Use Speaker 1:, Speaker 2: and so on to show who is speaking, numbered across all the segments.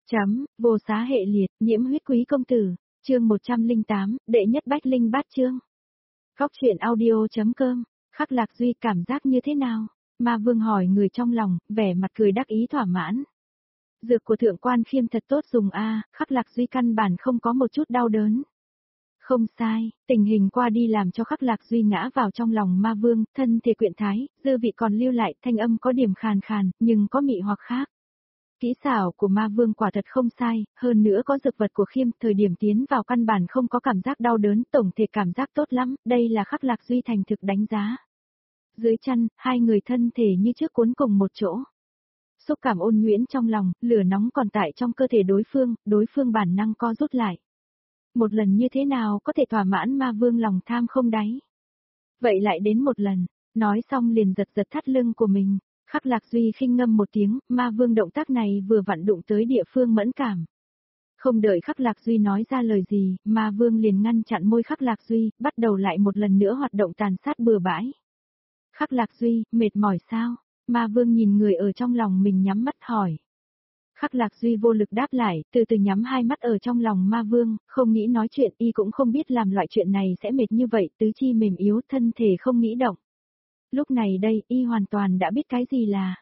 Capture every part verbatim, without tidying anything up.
Speaker 1: Chấm, vô xá hệ liệt, nhiễm huyết quý công tử, chương một trăm lẻ tám, đệ nhất bách linh bát chương. Góc truyện audio.com, Khắc Lạc Duy cảm giác như thế nào? Ma Vương hỏi người trong lòng, vẻ mặt cười đắc ý thỏa mãn. Dược của thượng quan khiêm thật tốt dùng a, Khắc Lạc Duy căn bản không có một chút đau đớn. Không sai, tình hình qua đi làm cho Khắc Lạc Duy ngã vào trong lòng Ma Vương, thân thể quyện thái, dư vị còn lưu lại, thanh âm có điểm khàn khàn, nhưng có mị hoặc khác. Kỹ xảo của Ma Vương quả thật không sai, hơn nữa có dược vật của khiêm, thời điểm tiến vào căn bản không có cảm giác đau đớn, tổng thể cảm giác tốt lắm, đây là Khắc Lạc Duy thành thực đánh giá. Dưới chăn, hai người thân thể như trước cuốn cùng một chỗ. Xúc cảm ôn nhuyễn trong lòng, lửa nóng còn tại trong cơ thể đối phương, đối phương bản năng co rút lại. Một lần như thế nào có thể thỏa mãn Ma Vương lòng tham không đáy. Vậy lại đến một lần, nói xong liền giật giật thắt lưng của mình. Khắc Lạc Duy khinh ngâm một tiếng, Ma Vương động tác này vừa vặn đụng tới địa phương mẫn cảm. Không đợi Khắc Lạc Duy nói ra lời gì, Ma Vương liền ngăn chặn môi Khắc Lạc Duy, bắt đầu lại một lần nữa hoạt động tàn sát bừa bãi. Khắc Lạc Duy, mệt mỏi sao? Ma Vương nhìn người ở trong lòng mình nhắm mắt hỏi. Khắc Lạc Duy vô lực đáp lại, từ từ nhắm hai mắt ở trong lòng Ma Vương, không nghĩ nói chuyện, y cũng không biết làm loại chuyện này sẽ mệt như vậy, tứ chi mềm yếu, thân thể không nghĩ động. Lúc này đây, y hoàn toàn đã biết cái gì là.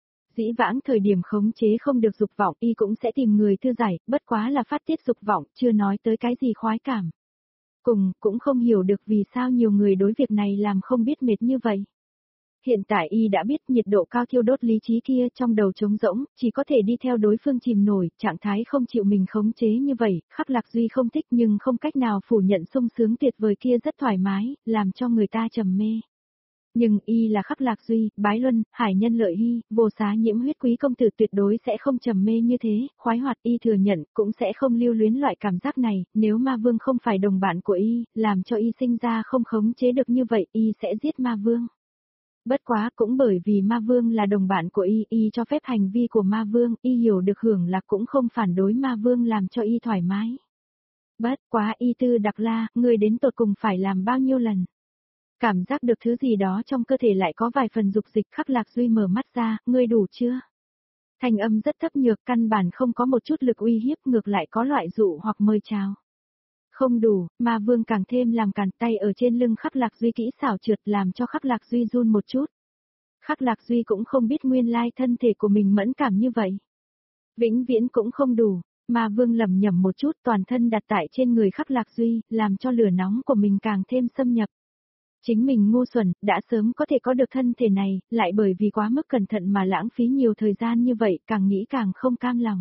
Speaker 1: Dĩ vãng thời điểm khống chế không được dục vọng, y cũng sẽ tìm người thư giải, bất quá là phát tiết dục vọng, chưa nói tới cái gì khoái cảm. Cùng, cũng không hiểu được vì sao nhiều người đối việc này làm không biết mệt như vậy. Hiện tại y đã biết nhiệt độ cao thiêu đốt lý trí kia trong đầu trống rỗng, chỉ có thể đi theo đối phương chìm nổi, trạng thái không chịu mình khống chế như vậy, Khắc Lạc Duy không thích nhưng không cách nào phủ nhận sung sướng tuyệt vời kia rất thoải mái, làm cho người ta trầm mê. Nhưng y là Khắc Lạc Duy, Bái Luân, Hải Nhân Lợi Hy, vô xá nhiễm huyết quý công tử tuyệt đối sẽ không trầm mê như thế, khoái hoạt y thừa nhận, cũng sẽ không lưu luyến loại cảm giác này, nếu Ma Vương không phải đồng bạn của y, làm cho y sinh ra không khống chế được như vậy, y sẽ giết Ma Vương. Bất quá cũng bởi vì Ma Vương là đồng bạn của y, y cho phép hành vi của Ma Vương, y hiểu được hưởng lạc cũng không phản đối Ma Vương làm cho y thoải mái. Bất quá y tư đặc la, người đến tột cùng phải làm bao nhiêu lần. Cảm giác được thứ gì đó trong cơ thể lại có vài phần dục dịch. Khắc Lạc Duy mở mắt ra, ngươi đủ chưa? Thanh âm rất thấp nhược, căn bản không có một chút lực uy hiếp, ngược lại có loại dụ hoặc mời chào. Không đủ, Ma Vương càng thêm làm cản, tay ở trên lưng Khắc Lạc Duy kỹ xảo trượt làm cho Khắc Lạc Duy run một chút. Khắc Lạc Duy cũng không biết nguyên lai thân thể của mình mẫn cảm như vậy. Vĩnh viễn cũng không đủ, Ma Vương lẩm nhẩm một chút, toàn thân đặt tại trên người Khắc Lạc Duy, làm cho lửa nóng của mình càng thêm xâm nhập. Chính mình ngu xuẩn, đã sớm có thể có được thân thể này, lại bởi vì quá mức cẩn thận mà lãng phí nhiều thời gian như vậy, càng nghĩ càng không cam lòng.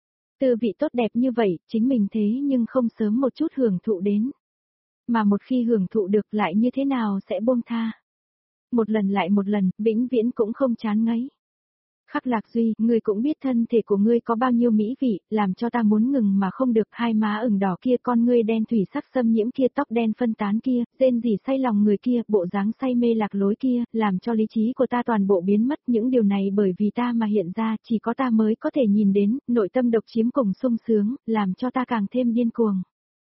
Speaker 1: Tư vị tốt đẹp như vậy, chính mình thế nhưng không sớm một chút hưởng thụ đến. Mà một khi hưởng thụ được lại như thế nào sẽ buông tha. Một lần lại một lần, vĩnh viễn cũng không chán ngấy. Khắc Lạc Duy, ngươi cũng biết thân thể của ngươi có bao nhiêu mỹ vị, làm cho ta muốn ngừng mà không được, hai má ửng đỏ kia, con ngươi đen thủy sắc xâm nhiễm kia, tóc đen phân tán kia, rên rỉ say lòng người kia, bộ dáng say mê lạc lối kia, làm cho lý trí của ta toàn bộ biến mất, những điều này bởi vì ta mà hiện ra, chỉ có ta mới có thể nhìn đến, nội tâm độc chiếm cùng sung sướng, làm cho ta càng thêm điên cuồng.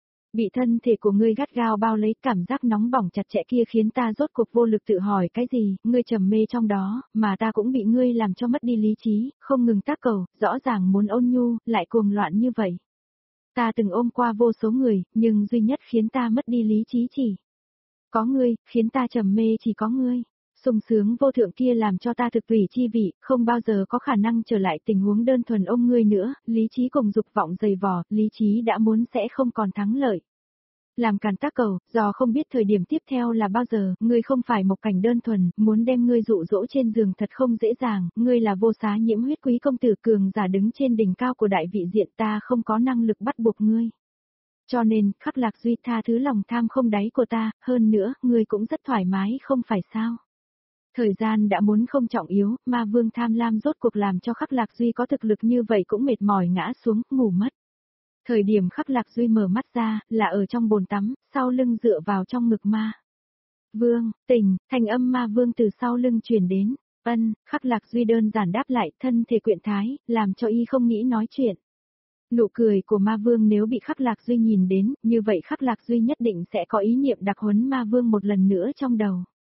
Speaker 1: Bị thân thể của ngươi gắt gao bao lấy, cảm giác nóng bỏng chặt chẽ kia khiến ta rốt cuộc vô lực tự hỏi cái gì, ngươi trầm mê trong đó, mà ta cũng bị ngươi làm cho mất đi lý trí, không ngừng tác cầu, rõ ràng muốn ôn nhu, lại cuồng loạn như vậy. Ta từng ôm qua vô số người, nhưng duy nhất khiến ta mất đi lý trí chỉ có ngươi, khiến ta trầm mê chỉ có ngươi. Sung sướng vô thượng kia làm cho ta thực tùy chi vị, không bao giờ có khả năng trở lại tình huống đơn thuần ôm ngươi nữa, lý trí cùng dục vọng dày vò, lý trí đã muốn sẽ không còn thắng lợi. Làm càn tác cầu, do không biết thời điểm tiếp theo là bao giờ, ngươi không phải một cảnh đơn thuần, muốn đem ngươi dụ dỗ trên giường thật không dễ dàng, ngươi là vô xá nhiễm huyết quý công tử cường giả đứng trên đỉnh cao của đại vị diện, ta không có năng lực bắt buộc ngươi. Cho nên, Khắc Lạc Duy tha thứ lòng tham không đáy của ta, hơn nữa, ngươi cũng rất thoải mái không phải sao. Thời gian đã muốn không trọng yếu, Ma Vương tham lam rốt cuộc làm cho Khắc Lạc Duy có thực lực như vậy cũng mệt mỏi ngã xuống, ngủ mất. Thời điểm Khắc Lạc Duy mở mắt ra, là ở trong bồn tắm, sau lưng dựa vào trong ngực Ma Vương, tỉnh, thành âm Ma Vương từ sau lưng truyền đến, ân, Khắc Lạc Duy đơn giản đáp lại, thân thể quyện thái, làm cho y không nghĩ nói chuyện. Nụ cười của Ma Vương nếu bị Khắc Lạc Duy nhìn đến, như vậy Khắc Lạc Duy nhất định sẽ có ý niệm đặc huấn Ma Vương một lần nữa trong đầu.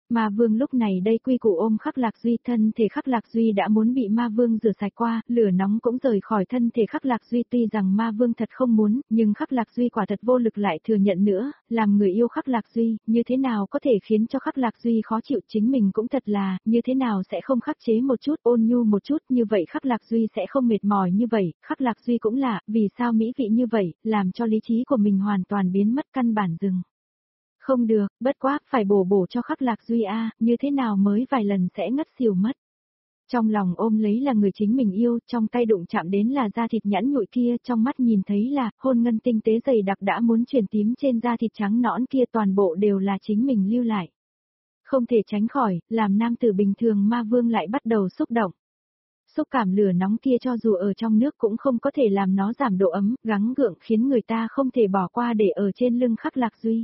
Speaker 1: Ma Vương lúc này đây quy củ ôm Khắc Lạc Duy, thân thể Khắc Lạc Duy đã muốn bị Ma Vương rửa sạch qua, lửa nóng cũng rời khỏi thân thể Khắc Lạc Duy, tuy rằng Ma Vương thật không muốn, nhưng Khắc Lạc Duy quả thật vô lực lại thừa nhận nữa, làm người yêu Khắc Lạc Duy, như thế nào có thể khiến cho Khắc Lạc Duy khó chịu, chính mình cũng thật là, như thế nào sẽ không khắc chế một chút, ôn nhu một chút, như vậy Khắc Lạc Duy sẽ không mệt mỏi như vậy, Khắc Lạc Duy cũng là, vì sao mỹ vị như vậy, làm cho lý trí của mình hoàn toàn biến mất, căn bản dừng. Không được, bất quá, phải bổ bổ cho Khắc Lạc Duy a, như thế nào mới vài lần sẽ ngất xỉu mất. Trong lòng ôm lấy là người chính mình yêu, trong tay đụng chạm đến là da thịt nhẵn nhụi kia, trong mắt nhìn thấy là, hôn ngân tinh tế dày đặc đã muốn chuyển tím trên da thịt trắng nõn kia, toàn bộ đều là chính mình lưu lại. Không thể tránh khỏi, làm nam tử bình thường Ma Vương lại bắt đầu xúc động. Xúc cảm lửa nóng kia cho dù ở trong nước cũng không có thể làm nó giảm độ ấm, gắng gượng khiến người ta không thể bỏ qua để ở trên lưng Khắc Lạc Duy.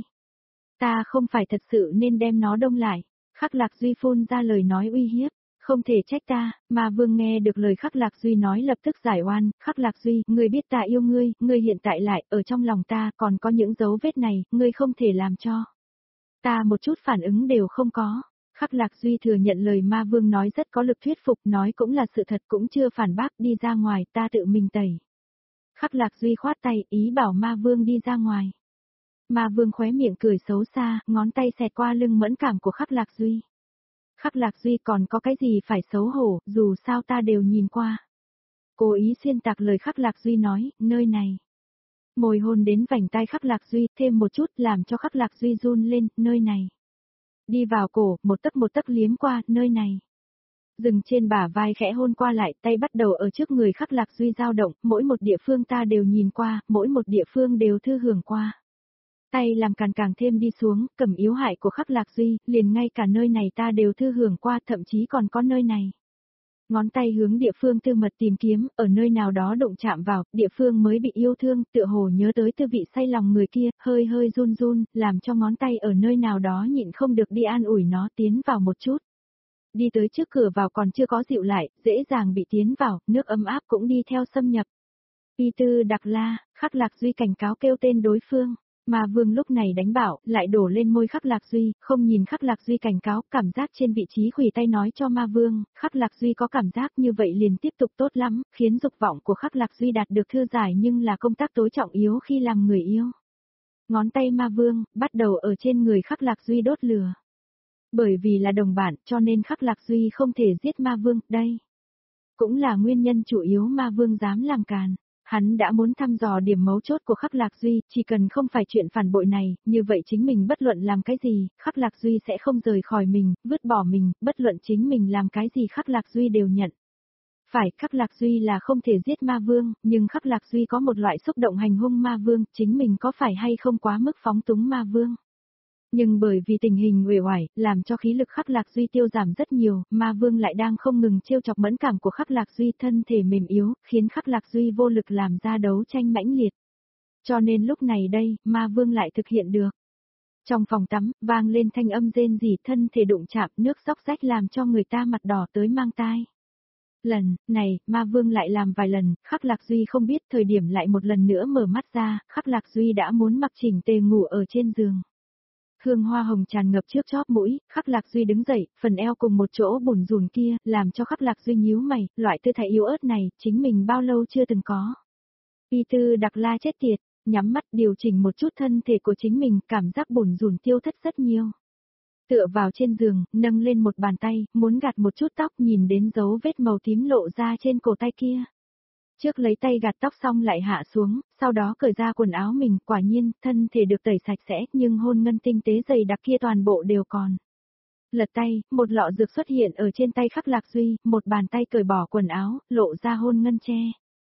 Speaker 1: Ta không phải thật sự nên đem nó đông lại. Khắc Lạc Duy phun ra lời nói uy hiếp. Không thể trách ta, Ma Vương nghe được lời Khắc Lạc Duy nói lập tức giải oan. Khắc Lạc Duy, ngươi biết ta yêu ngươi, ngươi hiện tại lại, ở trong lòng ta còn có những dấu vết này, ngươi không thể làm cho. Ta một chút phản ứng đều không có. Khắc Lạc Duy thừa nhận lời Ma Vương nói rất có lực thuyết phục, nói cũng là sự thật, cũng chưa phản bác, đi ra ngoài, ta tự mình tẩy. Khắc Lạc Duy khoát tay, ý bảo Ma Vương đi ra ngoài. Ma Vương khóe miệng cười xấu xa, ngón tay xẹt qua lưng mẫn cảm của Khắc Lạc Duy. Khắc Lạc Duy còn có cái gì phải xấu hổ, dù sao ta đều nhìn qua. Cố ý xuyên tạc lời Khắc Lạc Duy nói, nơi này. Môi hôn đến vành tai Khắc Lạc Duy, thêm một chút làm cho Khắc Lạc Duy run lên, nơi này. Đi vào cổ, một tấc một tấc liếm qua, nơi này. Dừng trên bả vai khẽ hôn qua lại, tay bắt đầu ở trước người Khắc Lạc Duy dao động, mỗi một địa phương ta đều nhìn qua, mỗi một địa phương đều thư hưởng qua. Tay làm càng càng thêm đi xuống, cầm yếu hại của Khắc Lạc Duy, liền ngay cả nơi này ta đều thư hưởng qua, thậm chí còn có nơi này. Ngón tay hướng địa phương tư mật tìm kiếm, ở nơi nào đó đụng chạm vào, địa phương mới bị yêu thương, tựa hồ nhớ tới tư vị say lòng người kia, hơi hơi run run, làm cho ngón tay ở nơi nào đó nhịn không được đi an ủi nó tiến vào một chút. Đi tới trước cửa vào còn chưa có dịu lại, dễ dàng bị tiến vào, nước ấm áp cũng đi theo xâm nhập. Y Tư Đặc La, Khắc Lạc Duy cảnh cáo kêu tên đối phương. Ma Vương lúc này đánh bảo, lại đổ lên môi Khắc Lạc Duy, không nhìn Khắc Lạc Duy cảnh cáo, cảm giác trên vị trí khuỷu tay nói cho Ma Vương, Khắc Lạc Duy có cảm giác như vậy liền tiếp tục tốt lắm, khiến dục vọng của Khắc Lạc Duy đạt được thư giải nhưng là công tác tối trọng yếu khi làm người yêu. Ngón tay Ma Vương, bắt đầu ở trên người Khắc Lạc Duy đốt lửa. Bởi vì là đồng bạn, cho nên Khắc Lạc Duy không thể giết Ma Vương, đây. Cũng là nguyên nhân chủ yếu Ma Vương dám làm càn. Hắn đã muốn thăm dò điểm mấu chốt của Khắc Lạc Duy, chỉ cần không phải chuyện phản bội này, như vậy chính mình bất luận làm cái gì, Khắc Lạc Duy sẽ không rời khỏi mình, vứt bỏ mình, bất luận chính mình làm cái gì Khắc Lạc Duy đều nhận. Phải, Khắc Lạc Duy là không thể giết Ma Vương, nhưng Khắc Lạc Duy có một loại xúc động hành hung Ma Vương, chính mình có phải hay không quá mức phóng túng Ma Vương. Nhưng bởi vì tình hình uể oải, làm cho khí lực Khắc Lạc Duy tiêu giảm rất nhiều, Ma Vương lại đang không ngừng trêu chọc mẫn cảm của Khắc Lạc Duy, thân thể mềm yếu, khiến Khắc Lạc Duy vô lực làm ra đấu tranh mãnh liệt. Cho nên lúc này đây, Ma Vương lại thực hiện được. Trong phòng tắm, vang lên thanh âm rên rỉ, thân thể đụng chạm, nước xóc rách làm cho người ta mặt đỏ tới mang tai. Lần này, Ma Vương lại làm vài lần, Khắc Lạc Duy không biết, thời điểm lại một lần nữa mở mắt ra, Khắc Lạc Duy đã muốn mặc chỉnh tề ngủ ở trên giường. Hương hoa hồng tràn ngập trước chóp mũi, Khắc Lạc Duy đứng dậy, phần eo cùng một chỗ bủn rủn kia, làm cho Khắc Lạc Duy nhíu mày, loại tư thái yếu ớt này, chính mình bao lâu chưa từng có. Y Tư Đặc La chết tiệt, nhắm mắt điều chỉnh một chút thân thể của chính mình, cảm giác bủn rủn tiêu thất rất nhiều. Tựa vào trên giường, nâng lên một bàn tay, muốn gạt một chút tóc, nhìn đến dấu vết màu tím lộ ra trên cổ tay kia. Trước lấy tay gạt tóc xong lại hạ xuống, sau đó cởi ra quần áo mình, quả nhiên, thân thể được tẩy sạch sẽ, nhưng hôn ngân tinh tế dày đặc kia toàn bộ đều còn. Lật tay, một lọ dược xuất hiện ở trên tay Khắc Lạc Duy, một bàn tay cởi bỏ quần áo, lộ ra hôn ngân che.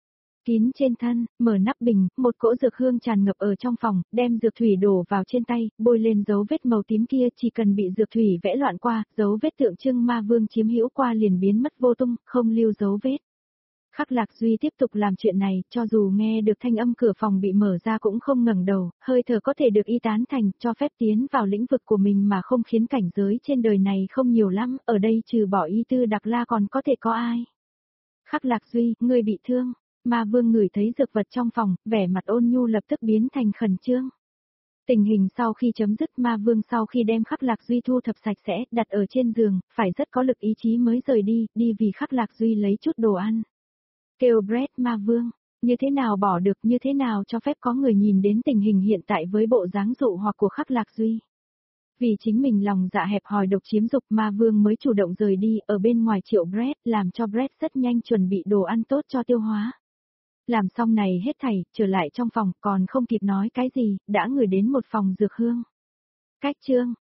Speaker 1: Kín trên thân, mở nắp bình, một cỗ dược hương tràn ngập ở trong phòng, đem dược thủy đổ vào trên tay, bôi lên dấu vết màu tím kia, chỉ cần bị dược thủy vẽ loạn qua, dấu vết tượng trưng Ma Vương chiếm hữu qua liền biến mất vô tung, không lưu dấu vết. Khắc Lạc Duy tiếp tục làm chuyện này, cho dù nghe được thanh âm cửa phòng bị mở ra cũng không ngẩng đầu, hơi thở có thể được y tán thành, cho phép tiến vào lĩnh vực của mình mà không khiến cảnh giới trên đời này không nhiều lắm, ở đây trừ bỏ Y Tư Đặc La còn có thể có ai. Khắc Lạc Duy, ngươi bị thương, Ma Vương ngửi thấy dược vật trong phòng, vẻ mặt ôn nhu lập tức biến thành khẩn trương. Tình hình sau khi chấm dứt, Ma Vương sau khi đem Khắc Lạc Duy thu thập sạch sẽ, đặt ở trên giường, phải rất có lực ý chí mới rời đi, đi vì Khắc Lạc Duy lấy chút đồ ăn. Kêu Brett Ma Vương, như thế nào bỏ được, như thế nào cho phép có người nhìn đến tình hình hiện tại với bộ dáng dụ hoặc của Khắc Lạc Duy. Vì chính mình lòng dạ hẹp hòi độc chiếm dục, Ma Vương mới chủ động rời đi, ở bên ngoài triệu Brett, làm cho Brett rất nhanh chuẩn bị đồ ăn tốt cho tiêu hóa. Làm xong này hết thảy, trở lại trong phòng, còn không kịp nói cái gì, đã ngửi đến một phòng dược hương. Cách chương